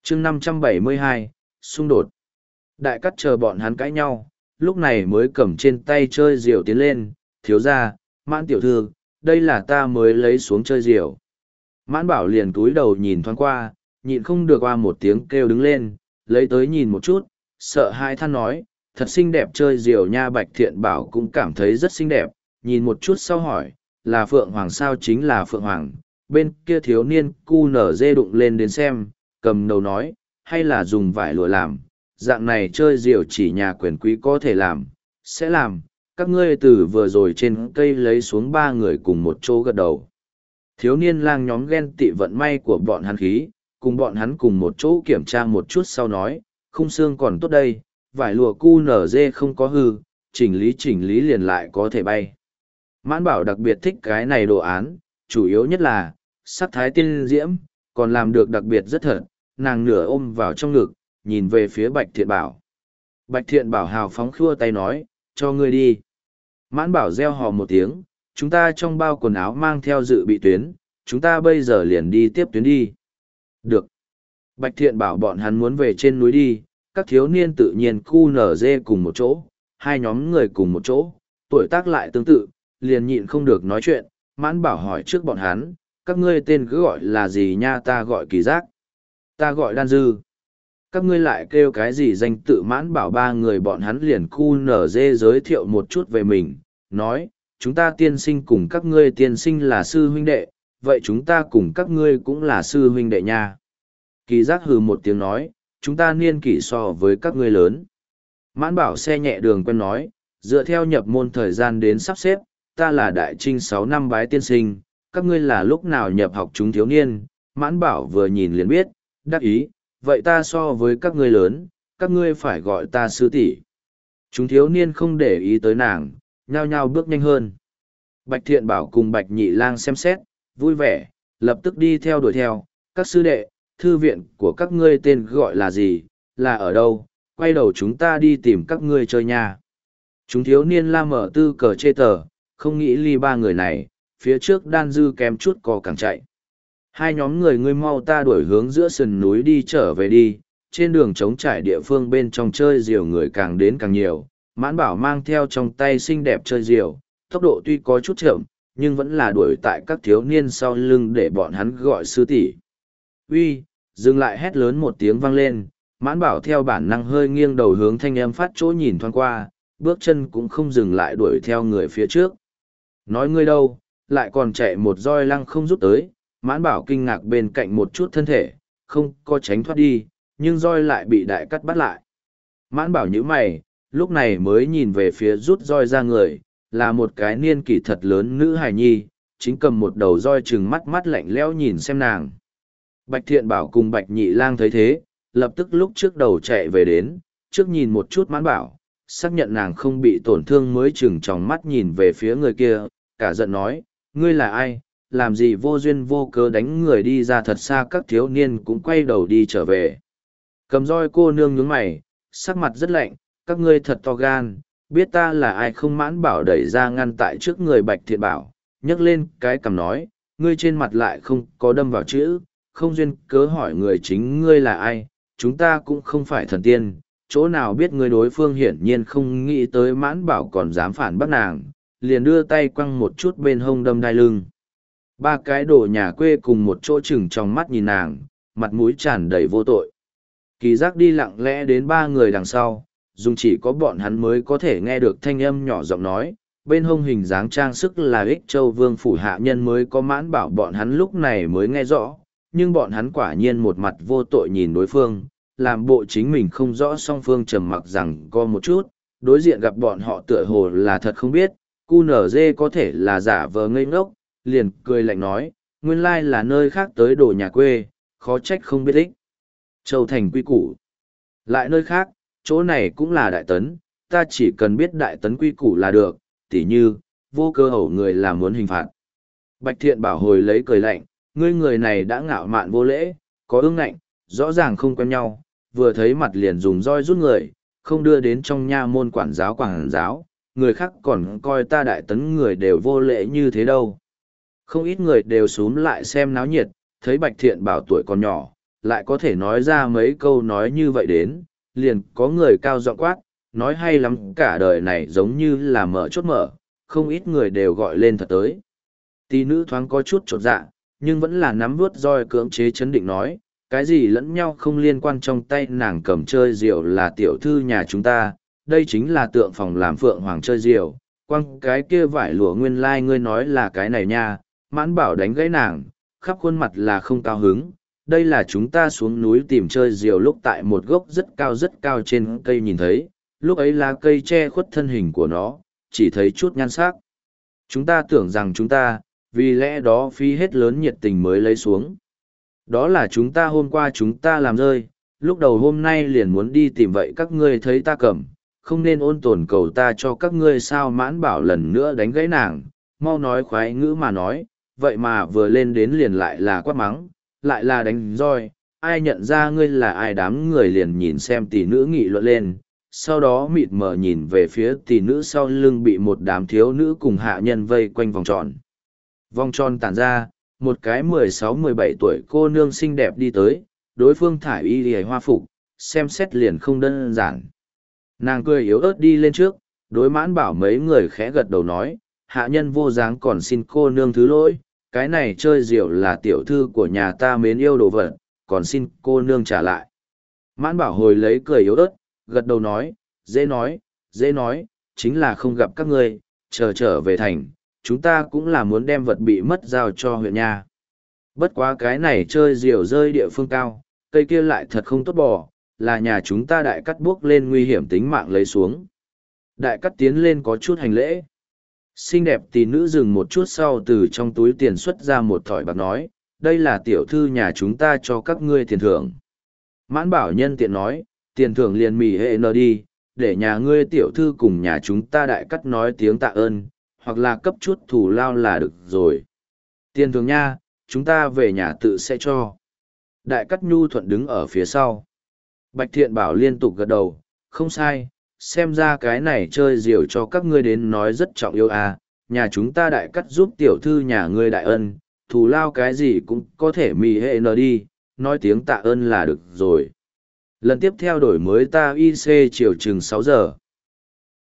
chương 572, xung đột. Đại cắt chờ bọn hắn cãi nhau, lúc này mới cầm trên tay chơi diều tiến lên, thiếu ra, Mãn tiểu thư, đây là ta mới lấy xuống chơi diều. Mãn Bảo liền cúi đầu nhìn thoáng qua, nhịn không được qua một tiếng kêu đứng lên, lấy tới nhìn một chút, sợ hai than nói, thật xinh đẹp chơi diều nha. Bạch Thiện Bảo cũng cảm thấy rất xinh đẹp, nhìn một chút sau hỏi, là Phượng Hoàng sao? Chính là Phượng Hoàng. Bên kia thiếu niên cu nở dê đụng lên đến xem, cầm đầu nói, hay là dùng vải lụa làm, dạng này chơi diều chỉ nhà quyền quý có thể làm, sẽ làm. Các ngươi từ vừa rồi trên cây lấy xuống ba người cùng một chỗ gật đầu. Thiếu niên lang nhóm ghen tị vận may của bọn hắn khí, cùng bọn hắn cùng một chỗ kiểm tra một chút sau nói, khung xương còn tốt đây, vải lụa cu nở dê không có hư, chỉnh lý liền lại có thể bay. Mãn Bảo đặc biệt thích cái này đồ án, chủ yếu nhất là, sắc thái tiên diễm, còn làm được đặc biệt rất thật, nàng nửa ôm vào trong ngực, nhìn về phía Bạch Thiện Bảo. Bạch Thiện Bảo hào phóng khua tay nói, cho ngươi đi. Mãn Bảo reo hò một tiếng, chúng ta trong bao quần áo mang theo dự bị tuyến, chúng ta bây giờ liền đi tiếp tuyến đi. Được. Bạch Thiện Bảo bọn hắn muốn về trên núi đi, các thiếu niên tự nhiên cu nở dê cùng một chỗ, hai nhóm người cùng một chỗ, tuổi tác lại tương tự, liền nhịn không được nói chuyện. Mãn Bảo hỏi trước bọn hắn, các ngươi tên cứ gọi là gì nha? Ta gọi Kỳ Giác. Ta gọi Đan Dư. Các ngươi lại kêu cái gì danh tự? Mãn Bảo ba người bọn hắn liền cu nở dê giới thiệu một chút về mình, nói, chúng ta tiên sinh cùng các ngươi tiên sinh là sư huynh đệ, vậy chúng ta cùng các ngươi cũng là sư huynh đệ nha. Kỳ Giác hừ một tiếng nói, chúng ta niên kỷ so với các ngươi lớn. Mãn Bảo xe nhẹ đường quen nói, dựa theo nhập môn thời gian đến sắp xếp, ta là đại trinh 6 năm bái tiên sinh, các ngươi là lúc nào nhập học chúng thiếu niên? Mãn Bảo vừa nhìn liền biết, đắc ý, vậy ta so với các ngươi lớn, các ngươi phải gọi ta sư tỷ. Chúng thiếu niên không để ý tới nàng, nhao nhao bước nhanh hơn. Bạch Thiện Bảo cùng Bạch Nhị Lang xem xét, vui vẻ, lập tức đi theo đuổi theo, các sư đệ, thư viện của các ngươi tên gọi là gì, là ở đâu, quay đầu chúng ta đi tìm các ngươi chơi nha. Chúng thiếu niên la mở tư cờ chê tờ, không nghĩ ly ba người này, phía trước Đan Dư kém chút co càng chạy. Hai nhóm người ngươi mau ta đuổi hướng giữa sườn núi đi trở về đi, trên đường trống trải địa phương bên trong chơi diều người càng đến càng nhiều. Mãn Bảo mang theo trong tay xinh đẹp chơi diều, tốc độ tuy có chút chậm, nhưng vẫn là đuổi tại các thiếu niên sau lưng để bọn hắn gọi sư tỷ. Uy, dừng lại! Hét lớn một tiếng vang lên, Mãn Bảo theo bản năng hơi nghiêng đầu hướng thanh âm phát chỗ nhìn thoáng qua, bước chân cũng không dừng lại đuổi theo người phía trước. Nói ngươi đâu, lại còn chạy một roi lăng không rút tới. Mãn Bảo kinh ngạc bên cạnh một chút thân thể, không có tránh thoát đi, nhưng roi lại bị đại cắt bắt lại. Mãn Bảo nhíu mày, lúc này mới nhìn về phía rút roi ra người, là một cái niên kỷ thật lớn nữ hài nhi, chính cầm một đầu roi trừng mắt mắt lạnh lẽo nhìn xem nàng. Bạch Thiện Bảo cùng Bạch Nhị Lang thấy thế, lập tức lúc trước đầu chạy về đến, trước nhìn một chút Mãn Bảo, xác nhận nàng không bị tổn thương mới chừng tròng mắt nhìn về phía người kia, cả giận nói, ngươi là ai, làm gì vô duyên vô cớ đánh người đi ra thật xa. Các thiếu niên cũng quay đầu đi trở về. Cầm roi cô nương nhướng mày, sắc mặt rất lạnh, các ngươi thật to gan, biết ta là ai không? Mãn Bảo đẩy ra ngăn tại trước người Bạch Thiện Bảo, nhấc lên cái cằm nói, ngươi trên mặt lại không có đâm vào chữ, không duyên cớ hỏi người chính ngươi là ai, chúng ta cũng không phải thần tiên, chỗ nào biết ngươi? Đối phương hiển nhiên không nghĩ tới Mãn Bảo còn dám phản bác nàng, liền đưa tay quăng một chút bên hông đâm đai lưng. Ba cái đồ nhà quê cùng một chỗ chừng trong mắt nhìn nàng, mặt mũi tràn đầy vô tội. Kỳ Giác đi lặng lẽ đến ba người đằng sau, dùng chỉ có bọn hắn mới có thể nghe được thanh âm nhỏ giọng nói, bên hông hình dáng trang sức là Ích Châu Vương phủ hạ nhân mới có. Mãn Bảo bọn hắn lúc này mới nghe rõ, nhưng bọn hắn quả nhiên một mặt vô tội nhìn đối phương, làm bộ chính mình không rõ. Song phương trầm mặc rằng có một chút, đối diện gặp bọn họ tựa hồ là thật không biết, cu nở dê có thể là giả vờ ngây ngốc, liền cười lạnh nói, nguyên lai là nơi khác tới đồ nhà quê, khó trách không biết Ích Châu thành quy củ. Lại nơi khác, chỗ này cũng là đại tấn, ta chỉ cần biết đại tấn quy củ là được, tỉ như, vô cơ hậu người là muốn hình phạt. Bạch Thiện Bảo hồi lấy cười lạnh, ngươi người này đã ngạo mạn vô lễ, có ương ngạnh, rõ ràng không quen nhau, vừa thấy mặt liền dùng roi rút người, không đưa đến trong nha môn quản giáo, người khác còn coi ta đại tấn người đều vô lễ như thế đâu. Không ít người đều xúm lại xem náo nhiệt, thấy Bạch Thiện Bảo tuổi còn nhỏ, lại có thể nói ra mấy câu nói như vậy đến, liền có người cao giọng quát, nói hay lắm, cả đời này giống như là mở chốt mở, không ít người đều gọi lên thật tới. Tỷ nữ thoáng có chút chột dạ, nhưng vẫn là nắm vuốt roi cưỡng chế chấn định nói, cái gì lẫn nhau không liên quan, trong tay nàng cầm chơi diều là tiểu thư nhà chúng ta, đây chính là tượng phòng làm phượng hoàng chơi diều, quăng cái kia vải lụa nguyên lai ngươi nói là cái này nha. Mãn Bảo đánh gãy nàng, khắp khuôn mặt là không cao hứng, đây là chúng ta xuống núi tìm chơi diều lúc tại một gốc rất cao trên cây nhìn thấy, lúc ấy lá cây che khuất thân hình của nó, chỉ thấy chút nhan sắc. Chúng ta tưởng rằng chúng ta, vì lẽ đó phí hết lớn nhiệt tình mới lấy xuống. Đó là chúng ta hôm qua chúng ta làm rơi, lúc đầu hôm nay liền muốn đi tìm, vậy các ngươi thấy ta cầm, không nên ôn tồn cầu ta cho các ngươi sao. Mãn Bảo lần nữa đánh gãy nàng, mau nói khoái ngữ mà nói, vậy mà vừa lên đến liền lại là quát mắng, lại là đánh roi, ai nhận ra ngươi là ai. Đám người liền nhìn xem tỷ nữ nghị luận lên, sau đó mịt mờ nhìn về phía tỷ nữ sau lưng bị một đám thiếu nữ cùng hạ nhân vây quanh vòng tròn. Vòng tròn tản ra, một cái 16-17 tuổi cô nương xinh đẹp đi tới, đối phương thải y lìa hoa phục, xem xét liền không đơn giản. Nàng cười yếu ớt đi lên trước, đối Mãn Bảo mấy người khẽ gật đầu nói, hạ nhân vô dáng còn xin cô nương thứ lỗi, cái này chơi diều là tiểu thư của nhà ta mến yêu đồ vật, còn xin cô nương trả lại. Mãn Bảo hồi lấy cười yếu ớt, gật đầu nói, dễ nói, chính là không gặp các ngươi, trở về thành, chúng ta cũng là muốn đem vật bị mất giao cho huyện nha. Bất quá cái này chơi diều rơi địa phương cao, cây kia lại thật không tốt bỏ, là nhà chúng ta đại cắt buốc lên nguy hiểm tính mạng lấy xuống. Đại cắt tiến lên có chút hành lễ. Xinh đẹp tỷ nữ dừng một chút sau từ trong túi tiền xuất ra một thỏi bạc nói, đây là tiểu thư nhà chúng ta cho các ngươi tiền thưởng. Mãn Bảo nhân tiện nói, tiền thưởng liền mỉ hệ nờ đi, để nhà ngươi tiểu thư cùng nhà chúng ta đại cắt nói tiếng tạ ơn, hoặc là cấp chút thù lao là được rồi. Tiền thưởng nha, chúng ta về nhà tự sẽ cho. Đại cắt nhu thuận đứng ở phía sau. Bạch Thiện Bảo liên tục gật đầu, không sai, xem ra cái này chơi diều cho các ngươi đến nói rất trọng yêu à, nhà chúng ta đại cắt giúp tiểu thư nhà ngươi đại ân, thù lao cái gì cũng có thể mì hệ nờ đi, nói tiếng tạ ơn là được rồi. Lần tiếp theo đổi mới ta IC chiều chừng 6 giờ.